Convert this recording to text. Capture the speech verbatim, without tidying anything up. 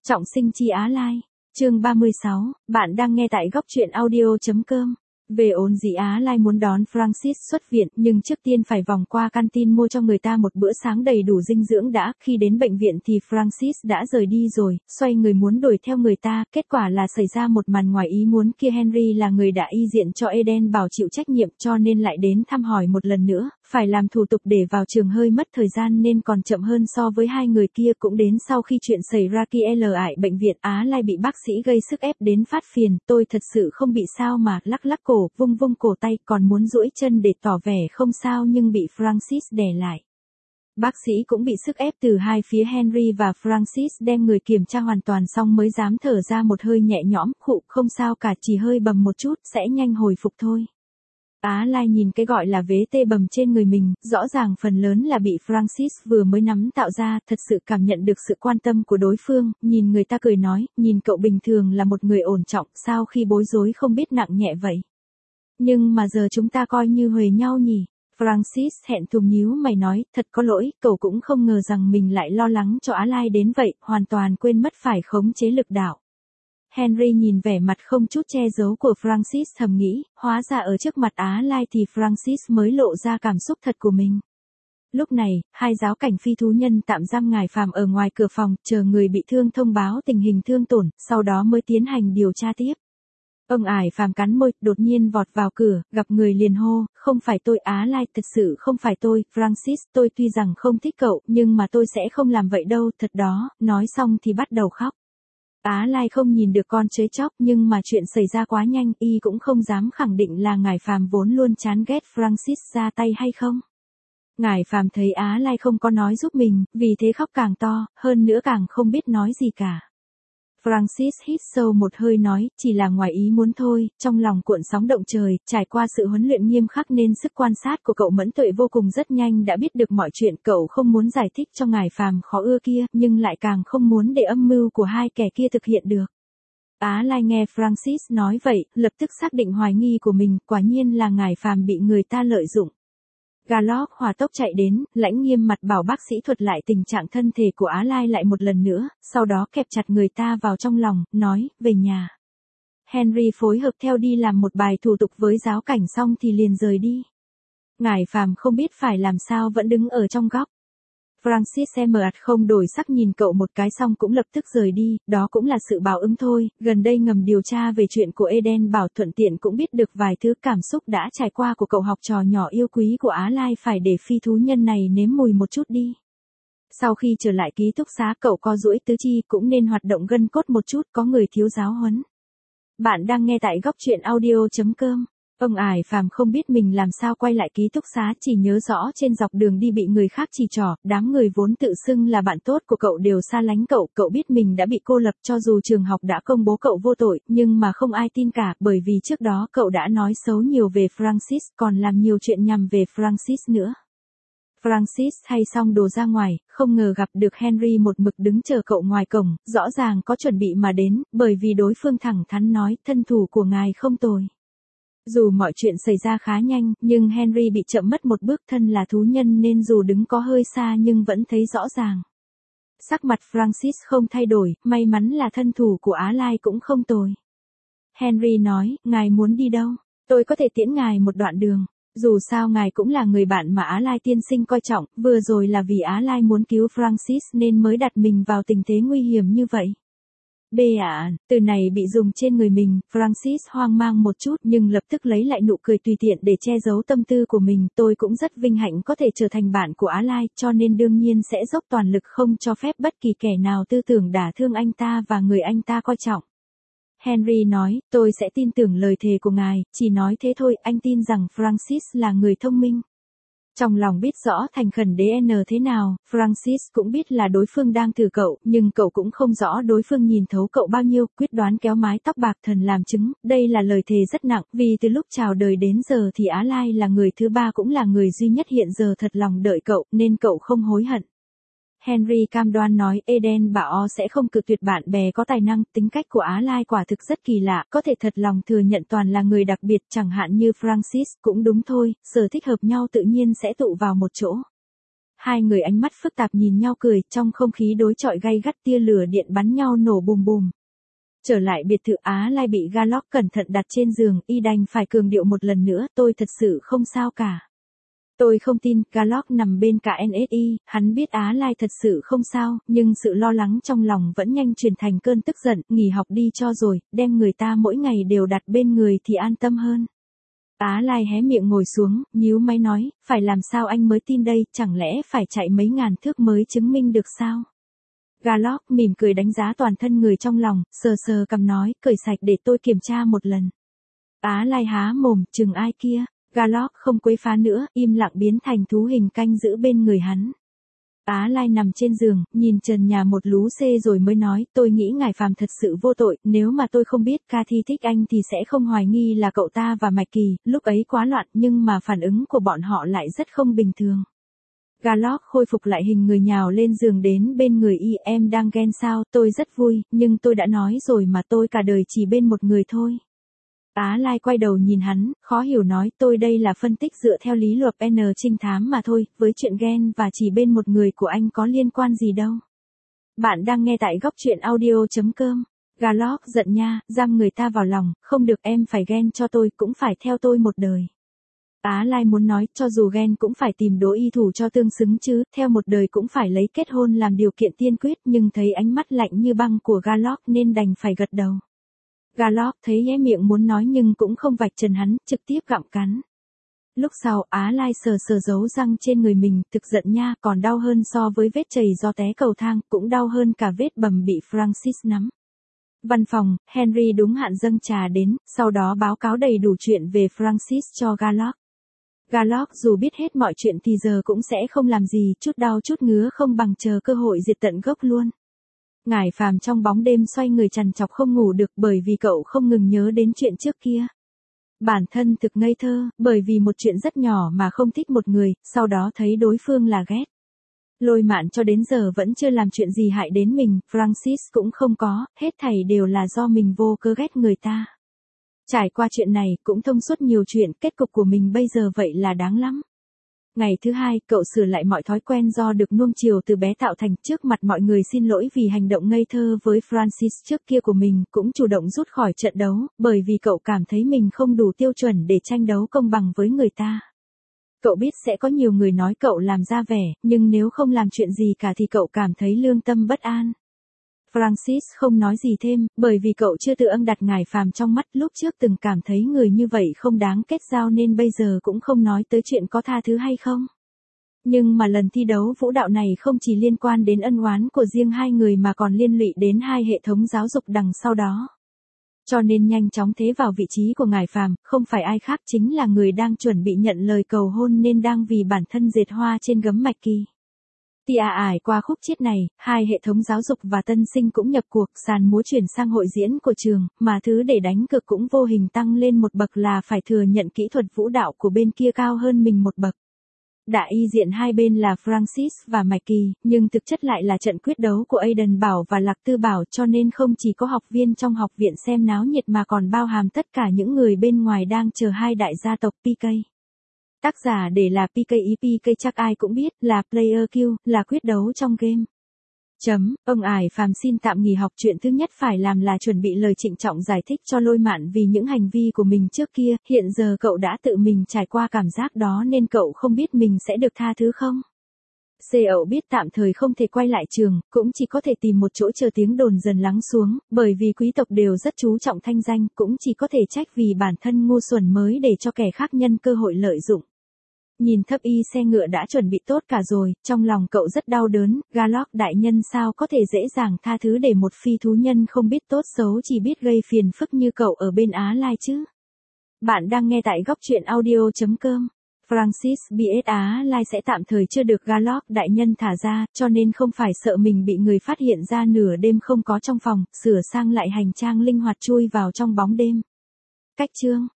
Trọng sinh chi Á Lai. Chương ba mươi sáu, bạn đang nghe tại góc truyện audio chấm com. Về ổn dĩ Á Lai muốn đón Francis xuất viện, nhưng trước tiên phải vòng qua canteen mua cho người ta một bữa sáng đầy đủ dinh dưỡng đã. Khi đến bệnh viện thì Francis đã rời đi rồi, xoay người muốn đuổi theo người ta, kết quả là xảy ra một màn ngoài ý muốn kia. Henry là người đã y diện cho Eden bảo chịu trách nhiệm, cho nên lại đến thăm hỏi một lần nữa, phải làm thủ tục để vào trường hơi mất thời gian nên còn chậm hơn so với hai người kia. Cũng đến sau khi chuyện xảy ra kia lại bệnh viện, Á Lai bị bác sĩ gây sức ép đến phát phiền. Tôi thật sự không bị sao mà, lắc lắc cổ, vung vung cổ tay, còn muốn duỗi chân để tỏ vẻ không sao nhưng bị Francis đè lại. Bác sĩ cũng bị sức ép từ hai phía. Henry và Francis đem người kiểm tra hoàn toàn xong mới dám thở ra một hơi nhẹ nhõm, khụ, không sao cả, chỉ hơi bầm một chút, sẽ nhanh hồi phục thôi. Á Lai nhìn cái gọi là vế tê bầm trên người mình, rõ ràng phần lớn là bị Francis vừa mới nắm tạo ra, thật sự cảm nhận được sự quan tâm của đối phương, nhìn người ta cười nói, nhìn cậu bình thường là một người ổn trọng, sao khi bối rối không biết nặng nhẹ vậy. Nhưng mà giờ chúng ta coi như huề nhau nhỉ. Francis hẹn thùng nhíu mày nói, thật có lỗi, cậu cũng không ngờ rằng mình lại lo lắng cho Á Lai đến vậy, hoàn toàn quên mất phải khống chế lực đạo. Henry nhìn vẻ mặt không chút che giấu của Francis thầm nghĩ, hóa ra ở trước mặt Á Lai thì Francis mới lộ ra cảm xúc thật của mình. Lúc này, hai giáo cảnh phi thú nhân tạm giam ngài Phàm ở ngoài cửa phòng, chờ người bị thương thông báo tình hình thương tổn, sau đó mới tiến hành điều tra tiếp. Ông ải Phàm cắn môi, đột nhiên vọt vào cửa, gặp người liền hô, không phải tôi. Á Lai, thật sự không phải tôi, Francis, tôi tuy rằng không thích cậu, nhưng mà tôi sẽ không làm vậy đâu, thật đó. Nói xong thì bắt đầu khóc. Á Lai không nhìn được con chới chóc, nhưng mà chuyện xảy ra quá nhanh, y cũng không dám khẳng định là ngài Phàm vốn luôn chán ghét Francis ra tay hay không. Ngài Phàm thấy Á Lai không có nói giúp mình, vì thế khóc càng to, hơn nữa càng không biết nói gì cả. Francis hít sâu một hơi nói, chỉ là ngoài ý muốn thôi, trong lòng cuộn sóng động trời, trải qua sự huấn luyện nghiêm khắc nên sức quan sát của cậu mẫn tuệ vô cùng, rất nhanh đã biết được mọi chuyện. Cậu không muốn giải thích cho ngài Phàm khó ưa kia, nhưng lại càng không muốn để âm mưu của hai kẻ kia thực hiện được. Á Lai nghe Francis nói vậy, lập tức xác định hoài nghi của mình, quả nhiên là ngài Phàm bị người ta lợi dụng. Galop hỏa tốc chạy đến, lãnh nghiêm mặt bảo bác sĩ thuật lại tình trạng thân thể của Á Lai lại một lần nữa, sau đó kẹp chặt người ta vào trong lòng, nói, về nhà. Henry phối hợp theo đi làm một bài thủ tục với giáo cảnh xong thì liền rời đi. Ngài Phàm không biết phải làm sao vẫn đứng ở trong góc. Francis xem mờ ạt không đổi sắc nhìn cậu một cái xong cũng lập tức rời đi, đó cũng là sự báo ứng thôi. Gần đây ngầm điều tra về chuyện của Eden bảo, thuận tiện cũng biết được vài thứ cảm xúc đã trải qua của cậu học trò nhỏ yêu quý của Á Lai, phải để phi thú nhân này nếm mùi một chút đi. Sau khi trở lại ký túc xá, cậu co duỗi tứ chi, cũng nên hoạt động gân cốt một chút, có người thiếu giáo huấn. Bạn đang nghe tại góc truyện audio chấm com. Ông ải Phàm không biết mình làm sao quay lại ký túc xá, chỉ nhớ rõ trên dọc đường đi bị người khác chỉ trỏ, đám người vốn tự xưng là bạn tốt của cậu đều xa lánh cậu. Cậu biết mình đã bị cô lập, cho dù trường học đã công bố cậu vô tội, nhưng mà không ai tin cả, bởi vì trước đó cậu đã nói xấu nhiều về Francis, còn làm nhiều chuyện nhằm về Francis nữa. Francis thay xong đồ ra ngoài, không ngờ gặp được Henry một mực đứng chờ cậu ngoài cổng, rõ ràng có chuẩn bị mà đến, bởi vì đối phương thẳng thắn nói, thân thủ của ngài không tồi. Dù mọi chuyện xảy ra khá nhanh, nhưng Henry bị chậm mất một bước, thân là thú nhân nên dù đứng có hơi xa nhưng vẫn thấy rõ ràng. Sắc mặt Francis không thay đổi, may mắn là thân thủ của Á Lai cũng không tồi. Henry nói, ngài muốn đi đâu? Tôi có thể tiễn ngài một đoạn đường. Dù sao ngài cũng là người bạn mà Á Lai tiên sinh coi trọng, vừa rồi là vì Á Lai muốn cứu Francis nên mới đặt mình vào tình thế nguy hiểm như vậy. B ạ, à, từ này bị dùng trên người mình, Francis hoang mang một chút nhưng lập tức lấy lại nụ cười tùy tiện để che giấu tâm tư của mình. Tôi cũng rất vinh hạnh có thể trở thành bạn của Á Lai, cho nên đương nhiên sẽ dốc toàn lực không cho phép bất kỳ kẻ nào tư tưởng đả thương anh ta và người anh ta coi trọng. Henry nói, tôi sẽ tin tưởng lời thề của ngài, chỉ nói thế thôi, anh tin rằng Francis là người thông minh. Trong lòng biết rõ thành khẩn đê en thế nào, Francis cũng biết là đối phương đang thử cậu, nhưng cậu cũng không rõ đối phương nhìn thấu cậu bao nhiêu, quyết đoán kéo mái tóc bạc thần làm chứng. Đây là lời thề rất nặng, vì từ lúc chào đời đến giờ thì Á Lai là người thứ ba, cũng là người duy nhất hiện giờ thật lòng đợi cậu, nên cậu không hối hận. Henry cam đoan nói, Eden bảo sẽ không cự tuyệt bạn bè có tài năng. Tính cách của Á Lai quả thực rất kỳ lạ, có thể thật lòng thừa nhận toàn là người đặc biệt, chẳng hạn như Francis. Cũng đúng thôi, sở thích hợp nhau tự nhiên sẽ tụ vào một chỗ. hai người ánh mắt phức tạp nhìn nhau cười, trong không khí đối chọi gay gắt tia lửa điện bắn nhau nổ bùm bùm. Trở lại biệt thự, Á Lai bị Garlock cẩn thận đặt trên giường, y đành phải cường điệu một lần nữa, tôi thật sự không sao cả. Tôi không tin. Garlock nằm bên cả en ét i, hắn biết Á Lai thật sự không sao, nhưng sự lo lắng trong lòng vẫn nhanh chuyển thành cơn tức giận, nghỉ học đi cho rồi, đem người ta mỗi ngày đều đặt bên người thì an tâm hơn. Á Lai hé miệng ngồi xuống, nhíu máy nói, phải làm sao anh mới tin đây, chẳng lẽ phải chạy mấy ngàn thước mới chứng minh được sao? Garlock mỉm cười đánh giá toàn thân người trong lòng, sờ sờ cằm nói, cởi sạch để tôi kiểm tra một lần. Á Lai há mồm, chừng ai kia? Garlock không quấy phá nữa, im lặng biến thành thú hình canh giữ bên người hắn. Á Lai nằm trên giường, nhìn trần nhà một lú xê rồi mới nói, tôi nghĩ ngài Phàm thật sự vô tội, nếu mà tôi không biết Cathy thích anh thì sẽ không hoài nghi là cậu ta và Mạch Kỳ, lúc ấy quá loạn nhưng mà phản ứng của bọn họ lại rất không bình thường. Garlock khôi phục lại hình người nhào lên giường đến bên người y, em đang ghen sao, tôi rất vui, nhưng tôi đã nói rồi mà tôi cả đời chỉ bên một người thôi. Á Lai quay đầu nhìn hắn, khó hiểu nói, tôi đây là phân tích dựa theo lý luật N trinh thám mà thôi, với chuyện ghen và chỉ bên một người của anh có liên quan gì đâu. Bạn đang nghe tại góc truyện audio chấm com. Garlock giận nha, giam người ta vào lòng, không được, em phải ghen cho tôi, cũng phải theo tôi một đời. Á Lai muốn nói, cho dù ghen cũng phải tìm đối y thủ cho tương xứng chứ, theo một đời cũng phải lấy kết hôn làm điều kiện tiên quyết, nhưng thấy ánh mắt lạnh như băng của Garlock nên đành phải gật đầu. Garlock thấy hé miệng muốn nói nhưng cũng không vạch trần hắn, trực tiếp gặm cắn. Lúc sau, Á Lai sờ sờ dấu răng trên người mình, thực giận nha, còn đau hơn so với vết chảy do té cầu thang, cũng đau hơn cả vết bầm bị Francis nắm. Văn phòng, Henry đúng hạn dâng trà đến, sau đó báo cáo đầy đủ chuyện về Francis cho Garlock. Garlock dù biết hết mọi chuyện thì giờ cũng sẽ không làm gì, chút đau chút ngứa không bằng chờ cơ hội diệt tận gốc luôn. Ngải Phàm trong bóng đêm xoay người trằn trọc không ngủ được bởi vì cậu không ngừng nhớ đến chuyện trước kia. Bản thân thực ngây thơ, bởi vì một chuyện rất nhỏ mà không thích một người, sau đó thấy đối phương là ghét. Lôi Mạn cho đến giờ vẫn chưa làm chuyện gì hại đến mình, Francis cũng không có, hết thảy đều là do mình vô cớ ghét người ta. Trải qua chuyện này, cũng thông suốt nhiều chuyện, kết cục của mình bây giờ vậy là đáng lắm. Ngày thứ hai, cậu sửa lại mọi thói quen do được nuông chiều từ bé tạo thành, trước mặt mọi người xin lỗi vì hành động ngây thơ với Francis trước kia của mình, cũng chủ động rút khỏi trận đấu, bởi vì cậu cảm thấy mình không đủ tiêu chuẩn để tranh đấu công bằng với người ta. Cậu biết sẽ có nhiều người nói cậu làm ra vẻ, nhưng nếu không làm chuyện gì cả thì cậu cảm thấy lương tâm bất an. Francis không nói gì thêm, bởi vì cậu chưa tự âm đặt Ngải Phàm trong mắt, lúc trước từng cảm thấy người như vậy không đáng kết giao nên bây giờ cũng không nói tới chuyện có tha thứ hay không. Nhưng mà lần thi đấu vũ đạo này không chỉ liên quan đến ân oán của riêng hai người mà còn liên lụy đến hai hệ thống giáo dục đằng sau đó. Cho nên nhanh chóng thế vào vị trí của Ngải Phàm, không phải ai khác chính là người đang chuẩn bị nhận lời cầu hôn nên đang vì bản thân dệt hoa trên gấm Mạch Kỳ. Tia ải qua khúc chiết này, hai hệ thống giáo dục và tân sinh cũng nhập cuộc, sàn múa chuyển sang hội diễn của trường, mà thứ để đánh cược cũng vô hình tăng lên một bậc là phải thừa nhận kỹ thuật vũ đạo của bên kia cao hơn mình một bậc. Đại y diện hai bên là Francis và Mạch Kỳ, nhưng thực chất lại là trận quyết đấu của Aidan Bảo và Lạc Tư Bảo, cho nên không chỉ có học viên trong học viện xem náo nhiệt mà còn bao hàm tất cả những người bên ngoài đang chờ hai đại gia tộc pê ca. Tác giả để là pê ca, pê ca chắc ai cũng biết, là player kill, là quyết đấu trong game. Chấm, ông Ải Phàm xin tạm nghỉ học, chuyện thứ nhất phải làm là chuẩn bị lời trịnh trọng giải thích cho Lôi Mạn vì những hành vi của mình trước kia, hiện giờ cậu đã tự mình trải qua cảm giác đó nên cậu không biết mình sẽ được tha thứ không. Xê ẩu biết tạm thời không thể quay lại trường, cũng chỉ có thể tìm một chỗ chờ tiếng đồn dần lắng xuống, bởi vì quý tộc đều rất chú trọng thanh danh, cũng chỉ có thể trách vì bản thân ngu xuẩn mới để cho kẻ khác nhân cơ hội lợi dụng. Nhìn thấp y xe ngựa đã chuẩn bị tốt cả rồi, trong lòng cậu rất đau đớn, Garlock đại nhân sao có thể dễ dàng tha thứ để một phi thú nhân không biết tốt xấu chỉ biết gây phiền phức như cậu ở bên Á Lai chứ. Bạn đang nghe tại góc truyện audio chấm com. Francis biết Á Lai sẽ tạm thời chưa được Garlock đại nhân thả ra, cho nên không phải sợ mình bị người phát hiện ra nửa đêm không có trong phòng, sửa sang lại hành trang linh hoạt chui vào trong bóng đêm. Cách chương